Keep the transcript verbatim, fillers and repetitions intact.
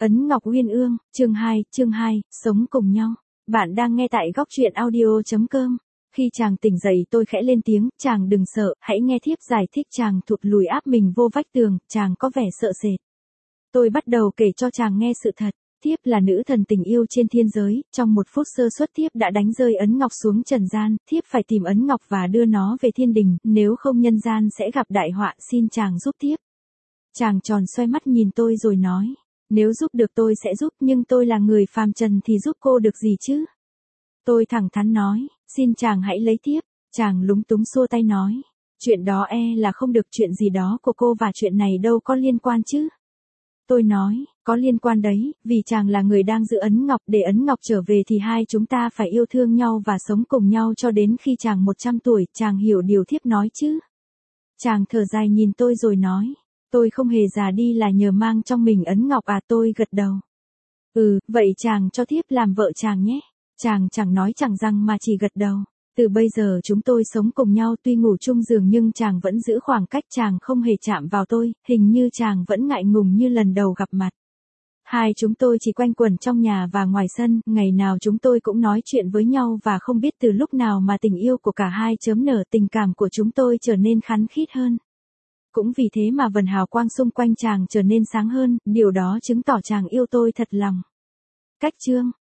Ấn Ngọc Uyên Ương, chương hai, chương hai, sống cùng nhau. Bạn đang nghe tại góc truyện audio chấm com. Khi chàng tỉnh dậy tôi khẽ lên tiếng, chàng đừng sợ, hãy nghe thiếp giải thích. Chàng thụt lùi áp mình vô vách tường, chàng có vẻ sợ sệt. Tôi bắt đầu kể cho chàng nghe sự thật. Thiếp là nữ thần tình yêu trên thiên giới, trong một phút sơ suất thiếp đã đánh rơi ấn ngọc xuống trần gian, thiếp phải tìm ấn ngọc và đưa nó về thiên đình, nếu không nhân gian sẽ gặp đại họa, xin chàng giúp thiếp. Chàng tròn xoay mắt nhìn tôi rồi nói, nếu giúp được tôi sẽ giúp, nhưng tôi là người phàm trần thì giúp cô được gì chứ? Tôi thẳng thắn nói, xin chàng hãy lấy thiếp. Chàng lúng túng xua tay nói, chuyện đó e là không được, chuyện gì đó của cô và chuyện này đâu có liên quan chứ. Tôi nói, có liên quan đấy, vì chàng là người đang giữ ấn ngọc, để ấn ngọc trở về thì hai chúng ta phải yêu thương nhau và sống cùng nhau cho đến khi chàng một trăm tuổi, chàng hiểu điều thiếp nói chứ. Chàng thở dài nhìn tôi rồi nói, tôi không hề già đi là nhờ mang trong mình ấn ngọc à. Tôi gật đầu. Ừ, vậy chàng cho thiếp làm vợ chàng nhé. Chàng chẳng nói chẳng rằng mà chỉ gật đầu. Từ bây giờ chúng tôi sống cùng nhau, tuy ngủ chung giường nhưng chàng vẫn giữ khoảng cách, chàng không hề chạm vào tôi, hình như chàng vẫn ngại ngùng như lần đầu gặp mặt. Hai chúng tôi chỉ quanh quẩn trong nhà và ngoài sân, ngày nào chúng tôi cũng nói chuyện với nhau và không biết từ lúc nào mà tình yêu của cả hai chớm nở, tình cảm của chúng tôi trở nên khăng khít hơn. Cũng vì thế mà vần hào quang xung quanh chàng trở nên sáng hơn, điều đó chứng tỏ chàng yêu tôi thật lòng. Cách chương